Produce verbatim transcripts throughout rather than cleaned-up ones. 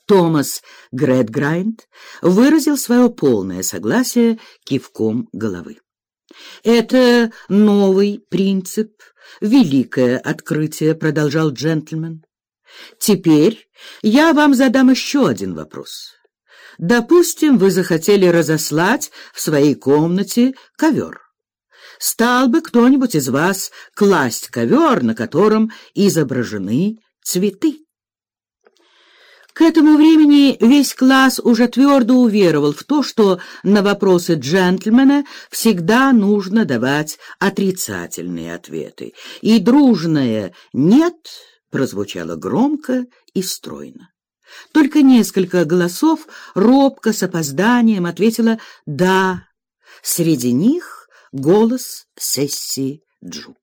Томас Грэдграйнд выразил свое полное согласие кивком головы. «Это новый принцип, великое открытие», — продолжал джентльмен. «Теперь я вам задам еще один вопрос. Допустим, вы захотели разослать в своей комнате ковер. Стал бы кто-нибудь из вас класть ковер, на котором изображены цветы?» К этому времени весь класс уже твердо уверовал в то, что на вопросы джентльмена всегда нужно давать отрицательные ответы, и дружное «нет» прозвучало громко и стройно. Только несколько голосов робко с опозданием ответило «да». Среди них голос Сесси Джуб.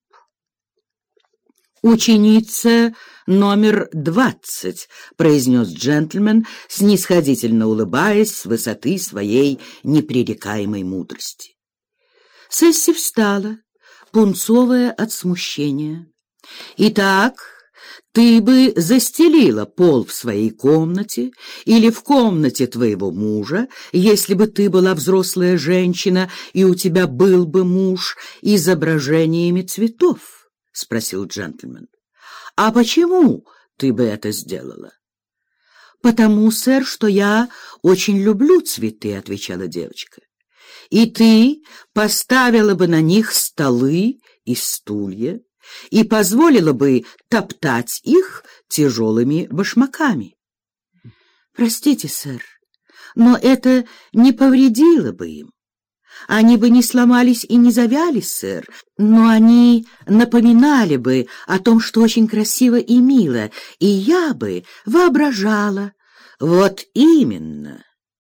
«Ученица номер двадцать», — произнес джентльмен, снисходительно улыбаясь с высоты своей непререкаемой мудрости. Сесси встала, пунцовая от смущения. «Итак, ты бы застелила пол в своей комнате или в комнате твоего мужа, если бы ты была взрослая женщина и у тебя был бы муж изображениями цветов?» — спросил джентльмен. «А почему ты бы это сделала?» «Потому, сэр, что я очень люблю цветы», — отвечала девочка. «И ты поставила бы на них столы и стулья и позволила бы топтать их тяжелыми башмаками». «Простите, сэр, но это не повредило бы им. Они бы не сломались и не завялись, сэр, но они напоминали бы о том, что очень красиво и мило, и я бы воображала». «Вот именно,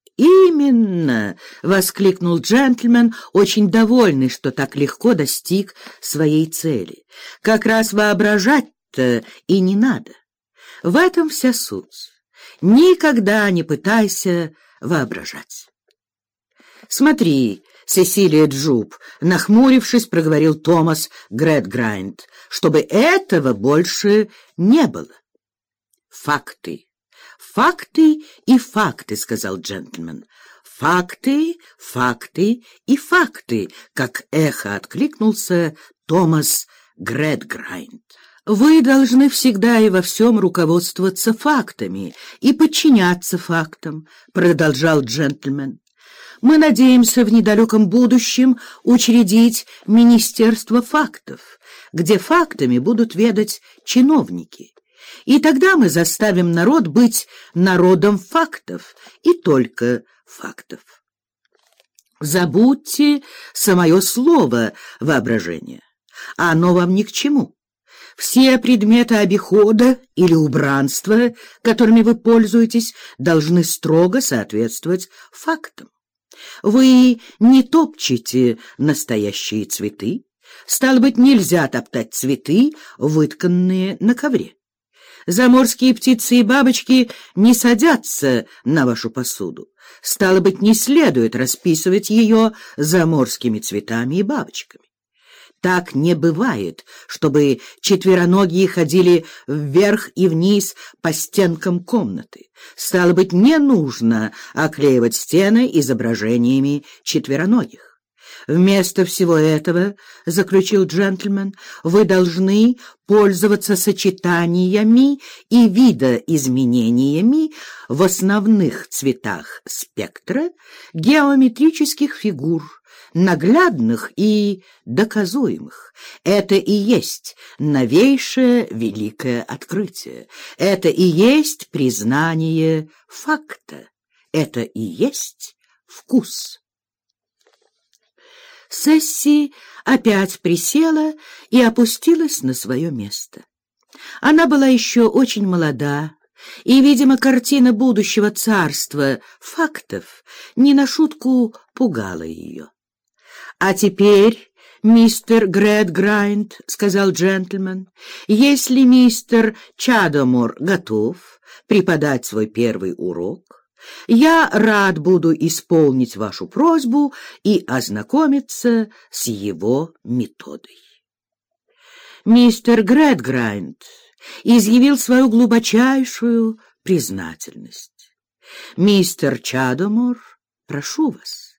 именно!» — воскликнул джентльмен, очень довольный, что так легко достиг своей цели. «Как раз воображать-то и не надо. В этом вся суть. Никогда не пытайся воображать». «Смотри, Сесилия Джуб», — нахмурившись, проговорил Томас Грэдграйнд, «чтобы этого больше не было». «Факты, факты и факты», — сказал джентльмен. «Факты, факты и факты», — как эхо откликнулся Томас Грэдграйнд. «Вы должны всегда и во всем руководствоваться фактами и подчиняться фактам», — продолжал джентльмен. «Мы надеемся в недалеком будущем учредить Министерство фактов, где фактами будут ведать чиновники. И тогда мы заставим народ быть народом фактов и только фактов. Забудьте самое слово «воображение». Оно вам ни к чему. Все предметы обихода или убранства, которыми вы пользуетесь, должны строго соответствовать фактам. Вы не топчете настоящие цветы, стало быть, нельзя топтать цветы, вытканные на ковре. Заморские птицы и бабочки не садятся на вашу посуду, стало быть, не следует расписывать ее заморскими цветами и бабочками. Так не бывает, чтобы четвероногие ходили вверх и вниз по стенкам комнаты. Стало быть, не нужно оклеивать стены изображениями четвероногих. Вместо всего этого, — заключил джентльмен, — вы должны пользоваться сочетаниями и видоизменениями в основных цветах спектра геометрических фигур, наглядных и доказуемых. Это и есть новейшее великое открытие. Это и есть признание факта. Это и есть вкус. Сесси опять присела и опустилась на свое место. Она была еще очень молода, и, видимо, картина будущего царства фактов не на шутку пугала ее. «А теперь, мистер Грэдграйнд, — сказал джентльмен, — если мистер Чадомор готов преподать свой первый урок, я рад буду исполнить вашу просьбу и ознакомиться с его методой». Мистер Грэдграйнд изъявил свою глубочайшую признательность. Мистер Чадомор, прошу вас.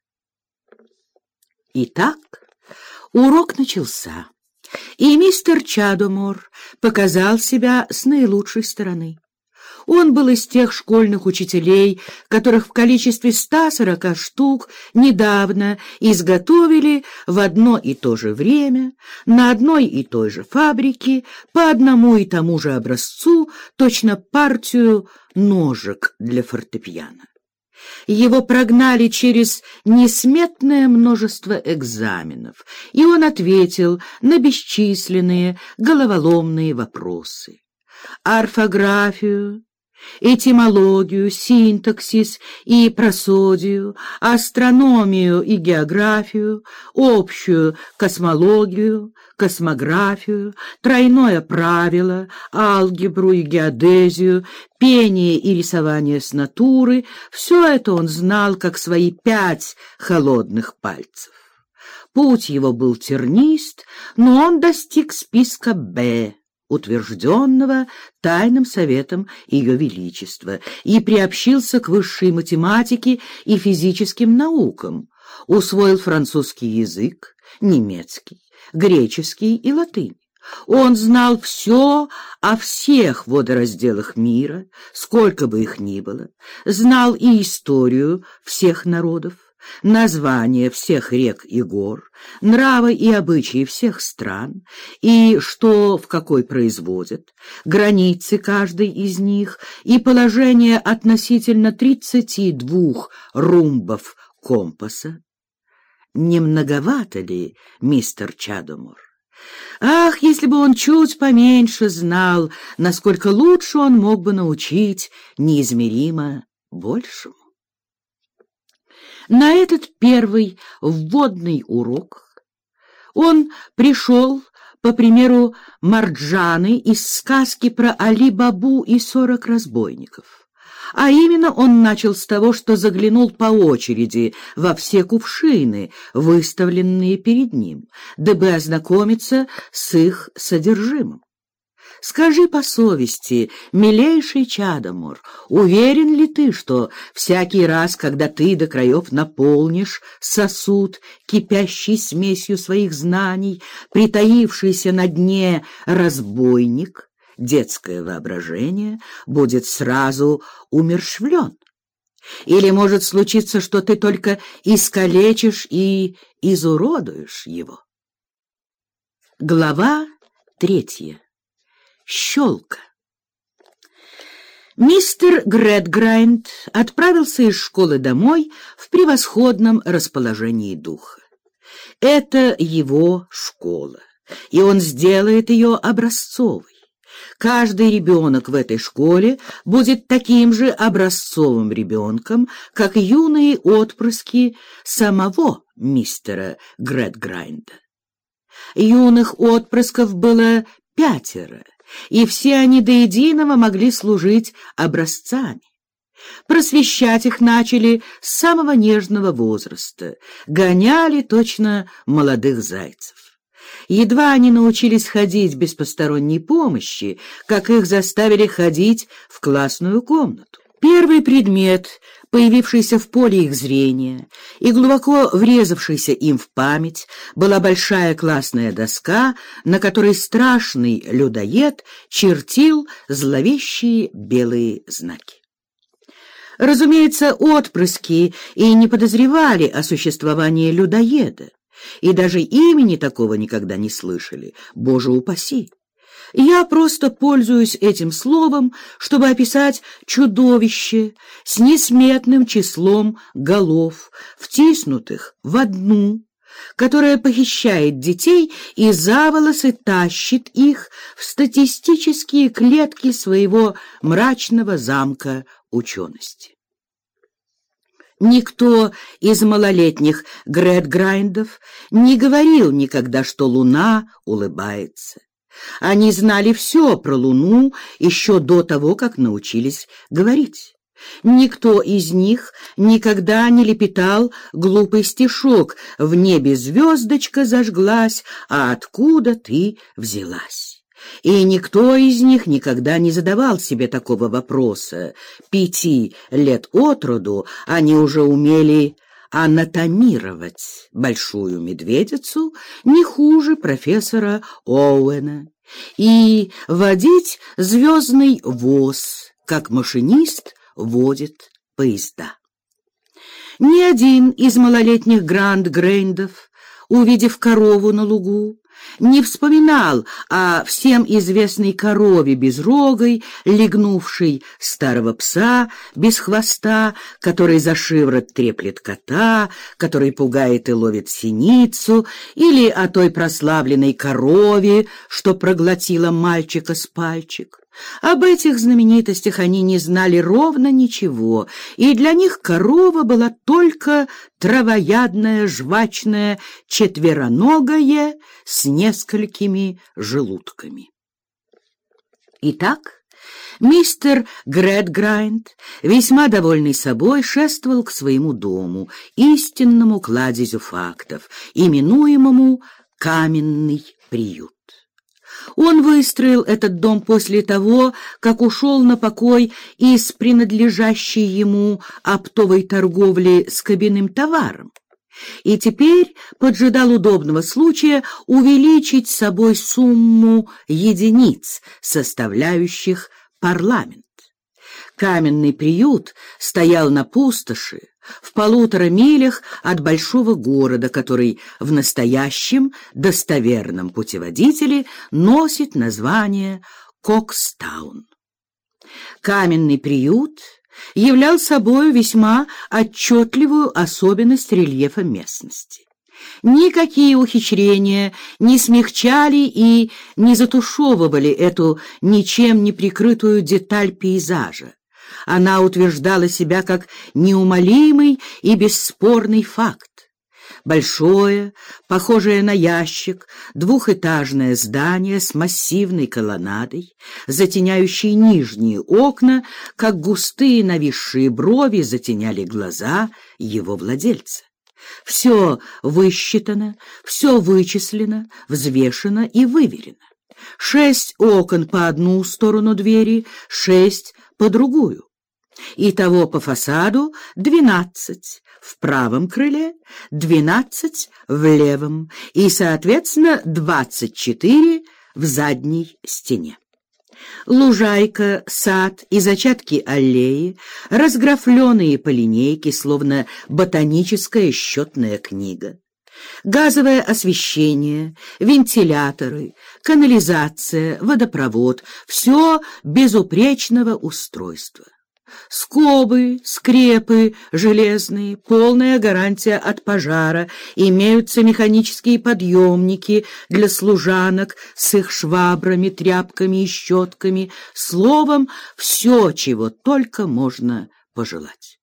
Итак, урок начался, и мистер Чадомор показал себя с наилучшей стороны. Он был из тех школьных учителей, которых в количестве ста сорока штук недавно изготовили в одно и то же время, на одной и той же фабрике, по одному и тому же образцу, точно партию ножек для фортепиано. Его прогнали через несметное множество экзаменов, и он ответил на бесчисленные головоломные вопросы. Орфографию, этимологию, синтаксис и просодию, астрономию и географию, общую космологию, космографию, тройное правило, алгебру и геодезию, пение и рисование с натуры — все это он знал, как свои пять холодных пальцев. Путь его был тернист, но он достиг списка «Б», утвержденного Тайным советом Ее Величества, и приобщился к высшей математике и физическим наукам, усвоил французский язык, немецкий, греческий и латынь. Он знал все о всех водоразделах мира, сколько бы их ни было, знал и историю всех народов, названия всех рек и гор, нравы и обычаи всех стран, и что в какой производят, границы каждой из них и положение относительно тридцати двух румбов компаса. Не многовато ли, мистер Чадомор? Ах, если бы он чуть поменьше знал, насколько лучше он мог бы научить неизмеримо большему. На этот первый вводный урок он пришел по примеру Марджаны из сказки про Али-Бабу и сорок разбойников. А именно он начал с того, что заглянул по очереди во все кувшины, выставленные перед ним, дабы ознакомиться с их содержимым. Скажи по совести, милейший Чадомор, уверен ли ты, что всякий раз, когда ты до краев наполнишь сосуд, кипящий смесью своих знаний, притаившийся на дне разбойник, детское воображение будет сразу умерщвлен? Или может случиться, что ты только искалечишь и изуродуешь его? Глава третья. Щелка. Мистер Грэдграйнд отправился из школы домой в превосходном расположении духа. Это его школа, и он сделает ее образцовой. Каждый ребенок в этой школе будет таким же образцовым ребенком, как юные отпрыски самого мистера Грэдграйнда. Юных отпрысков было пятеро, и все они до единого могли служить образцами. Просвещать их начали с самого нежного возраста, гоняли точно молодых зайцев. Едва они научились ходить без посторонней помощи, как их заставили ходить в классную комнату. Первый предмет, появившийся в поле их зрения и глубоко врезавшийся им в память, была большая классная доска, на которой страшный людоед чертил зловещие белые знаки. Разумеется, отпрыски и не подозревали о существовании людоеда, и даже имени такого никогда не слышали, Боже упаси. Я просто пользуюсь этим словом, чтобы описать чудовище с несметным числом голов, втиснутых в одну, которая похищает детей и за волосы тащит их в статистические клетки своего мрачного замка учености. Никто из малолетних Грэдграйндов не говорил никогда, что луна улыбается. Они знали все про Луну еще до того, как научились говорить. Никто из них никогда не лепетал глупый стишок «В небе звездочка зажглась, а откуда ты взялась?». и никто из них никогда не задавал себе такого вопроса. Пяти лет от роду они уже умели анатомировать большую медведицу не хуже профессора Оуэна и водить звездный воз, как машинист водит поезда. Ни один из малолетних Гранд-Грейндов, увидев корову на лугу, не вспоминал о всем известной корове безрогой, легнувшей старого пса без хвоста, который за шиворот треплет кота, который пугает и ловит синицу, или о той прославленной корове, что проглотила мальчика с пальчик. Об этих знаменитостях они не знали ровно ничего, и для них корова была только травоядное, жвачное, четвероногое с несколькими желудками. Итак, мистер Грэдграйнд, весьма довольный собой, шествовал к своему дому, истинному кладезю фактов, именуемому «Каменный приют». Он выстроил этот дом после того, как ушел на покой из принадлежащей ему оптовой торговли с кабинным товаром, и теперь поджидал удобного случая увеличить собой сумму единиц, составляющих парламент. Каменный приют стоял на пустоши, в полутора милях от большого города, который в настоящем достоверном путеводителе носит название Кокстаун. Каменный приют являл собой весьма отчетливую особенность рельефа местности. Никакие ухищрения не смягчали и не затушевывали эту ничем не прикрытую деталь пейзажа. Она утверждала себя как неумолимый и бесспорный факт. Большое, похожее на ящик, двухэтажное здание с массивной колоннадой, затеняющей нижние окна, как густые нависшие брови затеняли глаза его владельца. Все высчитано, все вычислено, взвешено и выверено. Шесть окон по одну сторону двери, шесть по другую. Итого по фасаду двенадцать в правом крыле, двенадцать в левом и, соответственно, двадцать четыре в задней стене. Лужайка, сад и зачатки аллеи, разграфленные по линейке, словно ботаническая счетная книга. Газовое освещение, вентиляторы, канализация, водопровод — все безупречного устройства. Скобы, скрепы железные, полная гарантия от пожара, имеются механические подъемники для служанок с их швабрами, тряпками и щетками, словом, все, чего только можно пожелать.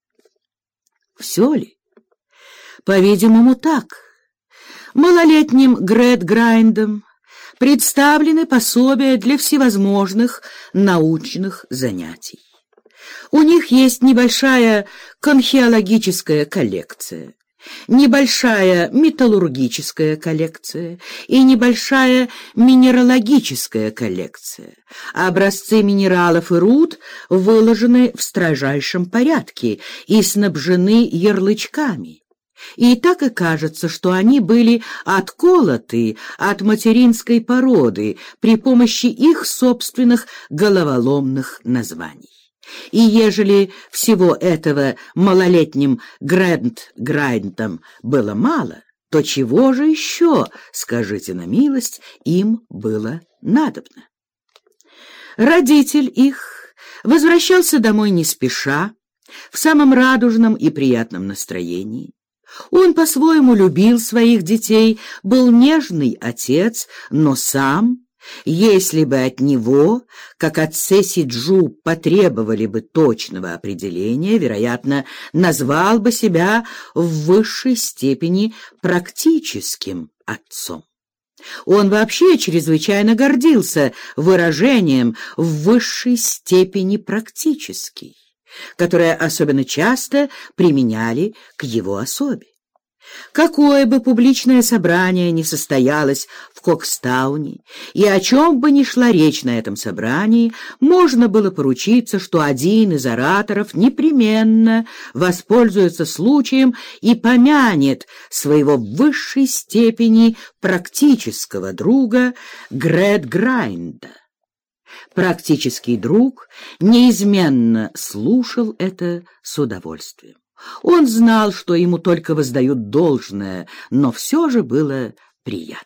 Все ли? По-видимому, так. Малолетним Грэдграйндам представлены пособия для всевозможных научных занятий. У них есть небольшая конхеологическая коллекция, небольшая металлургическая коллекция и небольшая минералогическая коллекция. Образцы минералов и руд выложены в строжайшем порядке и снабжены ярлычками. И так и кажется, что они были отколоты от материнской породы при помощи их собственных головоломных названий. И ежели всего этого малолетним Грэдграйндам было мало, то чего же еще, скажите на милость, им было надобно? Родитель их возвращался домой не спеша, в самом радужном и приятном настроении. Он по-своему любил своих детей, был нежный отец, но сам... Если бы от него, как от Цесси Джу, потребовали бы точного определения, вероятно, назвал бы себя в высшей степени практическим отцом. Он вообще чрезвычайно гордился выражением «в высшей степени практический», которое особенно часто применяли к его особе. Какое бы публичное собрание ни состоялось в Кокстауне, и о чем бы ни шла речь на этом собрании, можно было поручиться, что один из ораторов непременно воспользуется случаем и помянет своего в высшей степени практического друга Грэдграйнда. Практический друг неизменно слушал это с удовольствием. Он знал, что ему только воздают должное, но все же было приятно.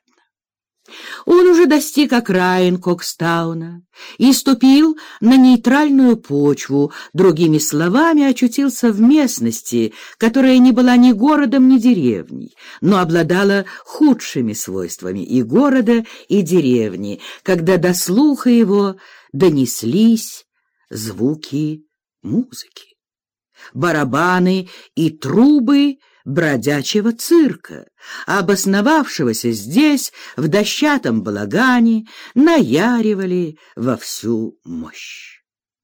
Он уже достиг окраин Кокстауна и ступил на нейтральную почву, другими словами, очутился в местности, которая не была ни городом, ни деревней, но обладала худшими свойствами и города, и деревни, когда до слуха его донеслись звуки музыки. Барабаны и трубы бродячего цирка, обосновавшегося здесь в дощатом балагане, наяривали во всю мощь.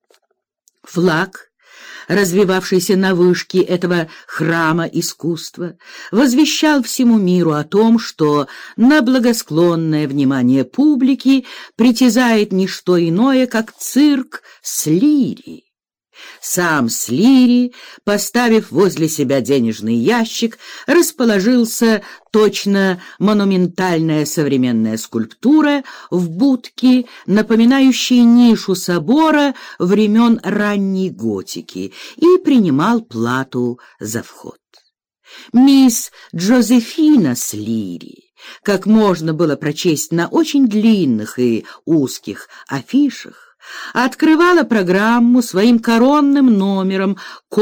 Флаг, развивавшийся на вышке этого храма искусства, возвещал всему миру о том, что на благосклонное внимание публики притязает не что иное, как цирк Слири. Сам Слири, поставив возле себя денежный ящик, расположился точно монументальная современная скульптура в будке, напоминающей нишу собора времен ранней готики, и принимал плату за вход. Мисс Джозефина Слири, как можно было прочесть на очень длинных и узких афишах, открывала программу своим коронным номером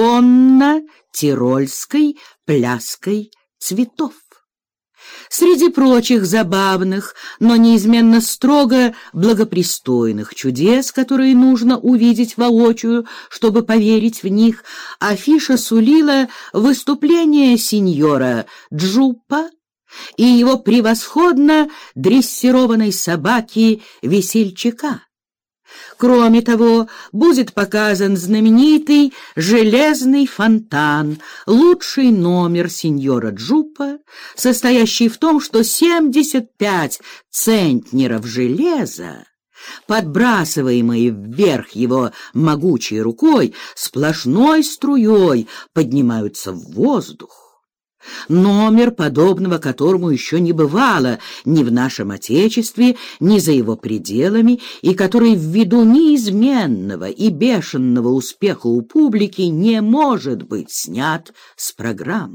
конно-тирольской пляской цветов. Среди прочих забавных, но неизменно строго благопристойных чудес, которые нужно увидеть воочию, чтобы поверить в них, афиша сулила выступление сеньора Джуппа и его превосходно дрессированной собаки-весельчака. Кроме того, будет показан знаменитый железный фонтан, лучший номер сеньора Джуппа, состоящий в том, что семьдесят пять центнеров железа, подбрасываемые вверх его могучей рукой, сплошной струей поднимаются в воздух. Номер, подобного которому еще не бывало ни в нашем Отечестве, ни за его пределами, и который ввиду неизменного и бешеного успеха у публики не может быть снят с программы.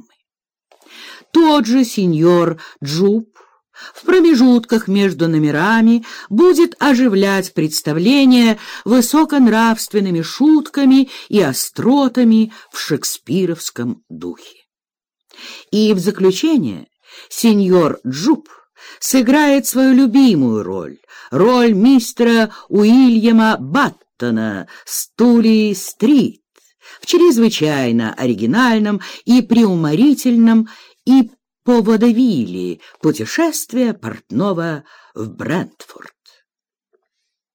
Тот же сеньор Джуп в промежутках между номерами будет оживлять представление высоконравственными шутками и остротами в шекспировском духе. И в заключение сеньор Джуп сыграет свою любимую роль, роль мистера Уильяма Баттона с Тули-стрит, в чрезвычайно оригинальном и преуморительном и по водевиле «Путешествие портного в Брентфорд».